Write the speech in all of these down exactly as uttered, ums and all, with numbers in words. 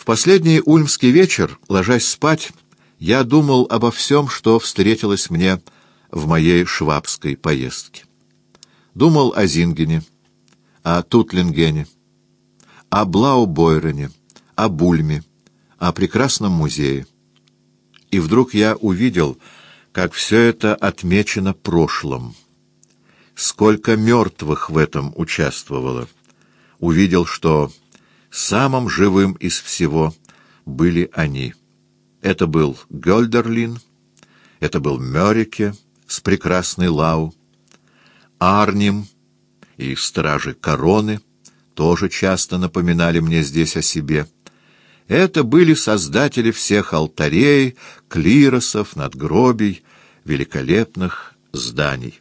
В последний ульмский вечер, ложась спать, я думал обо всем, что встретилось мне в моей швабской поездке. Думал о Зингене, о Тутлингене, о Блаубойрене, о Бульме, о прекрасном музее. И вдруг я увидел, как все это отмечено прошлым. Сколько мертвых в этом участвовало. Увидел, что самым живым из всего были они. Это был Гёльдерлин, это был Мёрике с прекрасной Лау, Арним и стражи короны тоже часто напоминали мне здесь о себе. Это были создатели всех алтарей, клиросов, надгробий, великолепных зданий.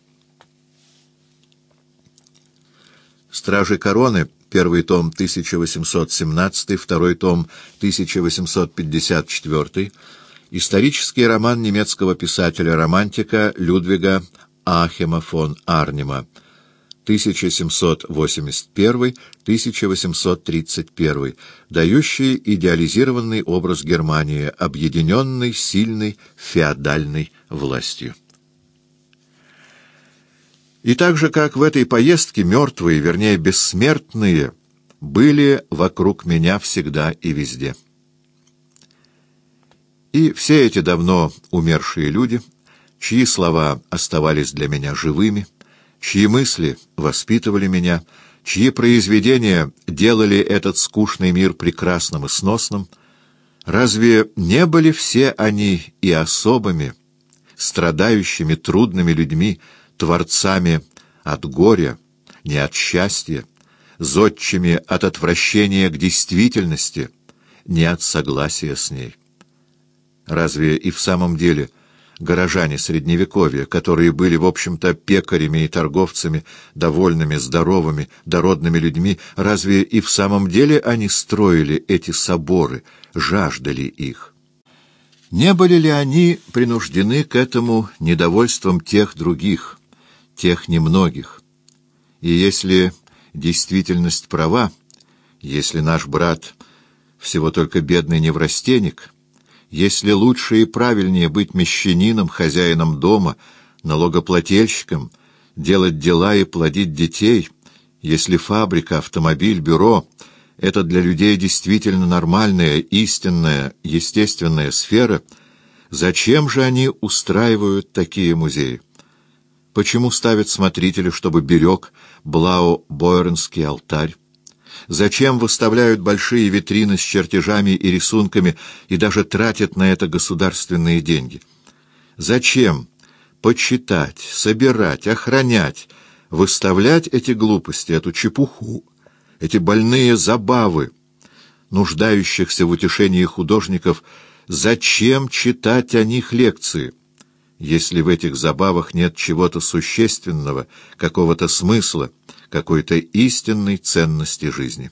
«Стражи короны», первый том тысяча восемьсот семнадцатый, второй том тысяча восемьсот пятьдесят четвёртый, исторический роман немецкого писателя-романтика Людвига Ахема фон Арнима, тысяча семьсот восемьдесят первый — тысяча восемьсот тридцать первый, дающий идеализированный образ Германии, объединенной сильной феодальной властью. И так же, как в этой поездке, мертвые, вернее, бессмертные, были вокруг меня всегда и везде. И все эти давно умершие люди, чьи слова оставались для меня живыми, чьи мысли воспитывали меня, чьи произведения делали этот скучный мир прекрасным и сносным, разве не были все они и особыми, страдающими, трудными людьми, творцами от горя, не от счастья, зодчими от отвращения к действительности, не от согласия с ней? Разве и в самом деле горожане Средневековья, которые были, в общем-то, пекарями и торговцами, довольными, здоровыми, дородными людьми, разве и в самом деле они строили эти соборы, жаждали их? Не были ли они принуждены к этому недовольством тех других, тех немногих? И если действительность права, если наш брат всего только бедный неврастенник, если лучше и правильнее быть мещанином, хозяином дома, налогоплательщиком, делать дела и плодить детей, если фабрика, автомобиль, бюро — это для людей действительно нормальная, истинная, естественная сфера, зачем же они устраивают такие музеи? Почему ставят смотрителя, чтобы берег Блау-Бойренский алтарь? Зачем выставляют большие витрины с чертежами и рисунками и даже тратят на это государственные деньги? Зачем почитать, собирать, охранять, выставлять эти глупости, эту чепуху, эти больные забавы, нуждающихся в утешении художников? Зачем читать о них лекции, если в этих забавах нет чего-то существенного, какого-то смысла, какой-то истинной ценности жизни?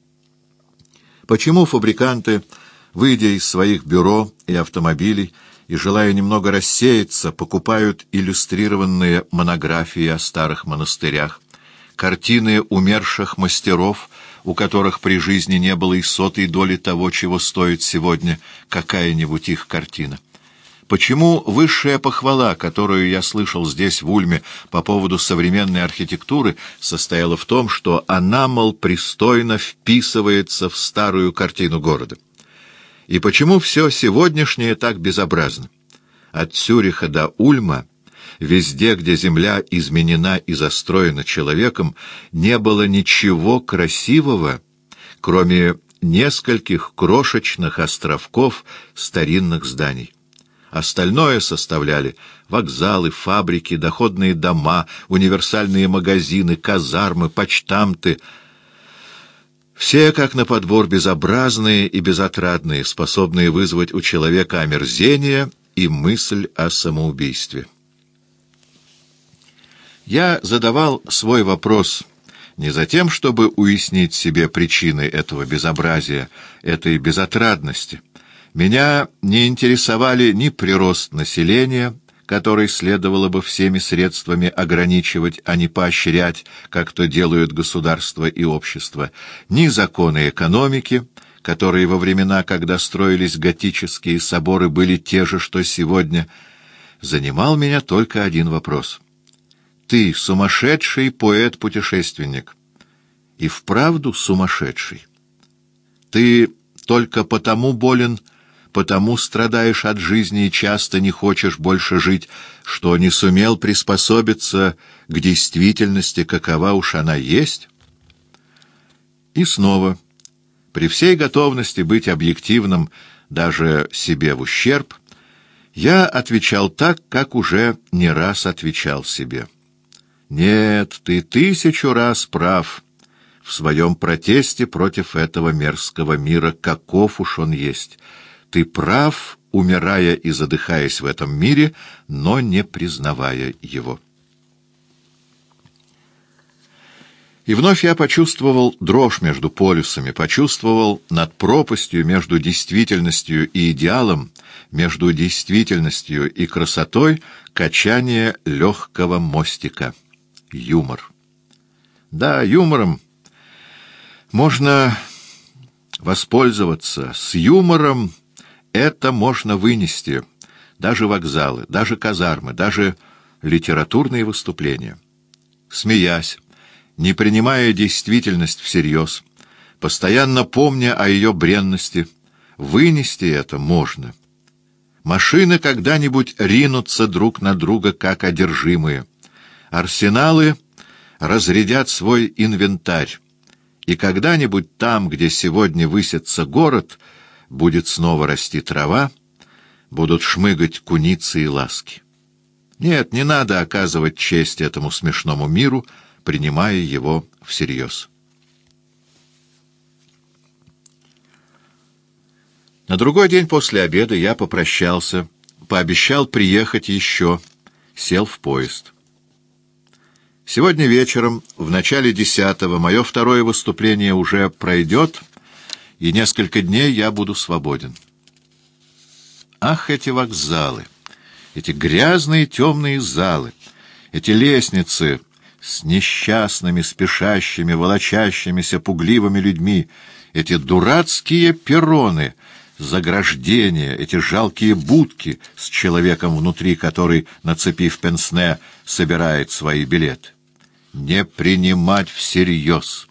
Почему фабриканты, выйдя из своих бюро и автомобилей и желая немного рассеяться, покупают иллюстрированные монографии о старых монастырях, картины умерших мастеров, у которых при жизни не было и сотой доли того, чего стоит сегодня какая-нибудь их картина? Почему высшая похвала, которую я слышал здесь, в Ульме, по поводу современной архитектуры, состояла в том, что она, мол, пристойно вписывается в старую картину города? И почему все сегодняшнее так безобразно? От Цюриха до Ульма, везде, где земля изменена и застроена человеком, не было ничего красивого, кроме нескольких крошечных островков старинных зданий. Остальное составляли вокзалы, фабрики, доходные дома, универсальные магазины, казармы, почтамты. Все, как на подбор, безобразные и безотрадные, способные вызвать у человека омерзение и мысль о самоубийстве. Я задавал свой вопрос не за тем, чтобы уяснить себе причины этого безобразия, этой безотрадности. Меня не интересовали ни прирост населения, который следовало бы всеми средствами ограничивать, а не поощрять, как то делают государство и общество, ни законы экономики, которые во времена, когда строились готические соборы, были те же, что сегодня, занимал меня только один вопрос. Ты сумасшедший поэт-путешественник. И вправду сумасшедший. Ты только потому болен, потому страдаешь от жизни и часто не хочешь больше жить, что не сумел приспособиться к действительности, какова уж она есть? И снова, при всей готовности быть объективным даже себе в ущерб, я отвечал так, как уже не раз отвечал себе. Нет, ты тысячу раз прав в своем протесте против этого мерзкого мира, каков уж он есть. Ты прав, умирая и задыхаясь в этом мире, но не признавая его. И вновь я почувствовал дрожь между полюсами, почувствовал над пропастью между действительностью и идеалом, между действительностью и красотой качание легкого мостика. Юмор. Да, юмором можно воспользоваться. С юмором это можно вынести. Даже вокзалы, даже казармы, даже литературные выступления. Смеясь, не принимая действительность всерьез, постоянно помня о ее бренности, вынести это можно. Машины когда-нибудь ринутся друг на друга, как одержимые. Арсеналы разрядят свой инвентарь, и когда-нибудь там, где сегодня высится город, будет снова расти трава, будут шмыгать куницы и ласки. Нет, не надо оказывать честь этому смешному миру, принимая его всерьез. На другой день после обеда я попрощался, пообещал приехать еще, сел в поезд. Сегодня вечером, в начале десятого, мое второе выступление уже пройдет, и несколько дней я буду свободен. Ах, эти вокзалы, эти грязные темные залы, эти лестницы с несчастными, спешащими, волочащимися, пугливыми людьми, эти дурацкие перроны, заграждения, эти жалкие будки с человеком внутри, который, нацепив пенсне, собирает свои билеты. Не принимать всерьез.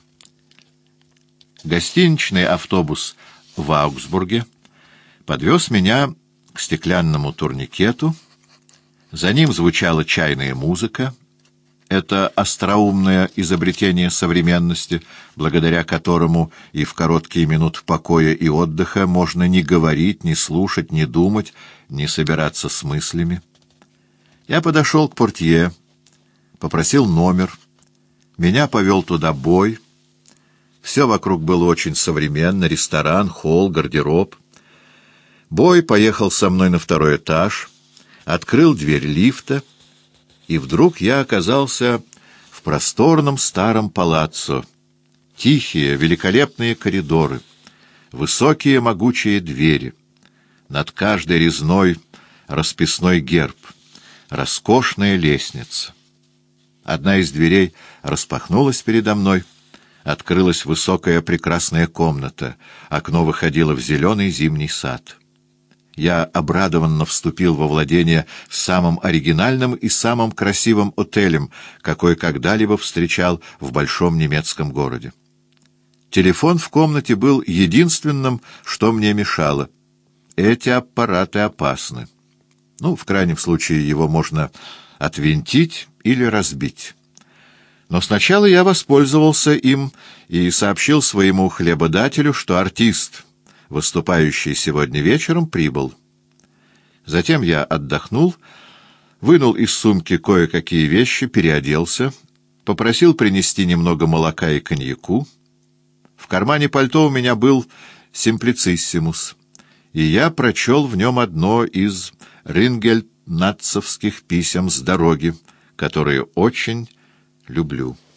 Гостиничный автобус в Аугсбурге подвез меня к стеклянному турникету. За ним звучала чайная музыка. Это остроумное изобретение современности, благодаря которому и в короткие минуты покоя и отдыха можно не говорить, не слушать, не думать, не собираться с мыслями. Я подошел к портье, попросил номер. Меня повел туда Бой. Все вокруг было очень современно: ресторан, холл, гардероб. Бой поехал со мной на второй этаж, открыл дверь лифта, и вдруг я оказался в просторном старом палаццо. Тихие, великолепные коридоры, высокие могучие двери, над каждой резной расписной герб, роскошная лестница. Одна из дверей распахнулась передо мной, открылась высокая прекрасная комната, окно выходило в зеленый зимний сад. Я обрадованно вступил во владение самым оригинальным и самым красивым отелем, какой когда-либо встречал в большом немецком городе. Телефон в комнате был единственным, что мне мешало. Эти аппараты опасны. Ну, в крайнем случае, его можно отвинтить или разбить. Но сначала я воспользовался им и сообщил своему хлебодателю, что артист, выступающий сегодня вечером, прибыл. Затем я отдохнул, вынул из сумки кое-какие вещи, переоделся, попросил принести немного молока и коньяку. В кармане пальто у меня был «Симплициссимус», и я прочел в нем одно из рингельнатцевских писем с дороги, которые очень люблю.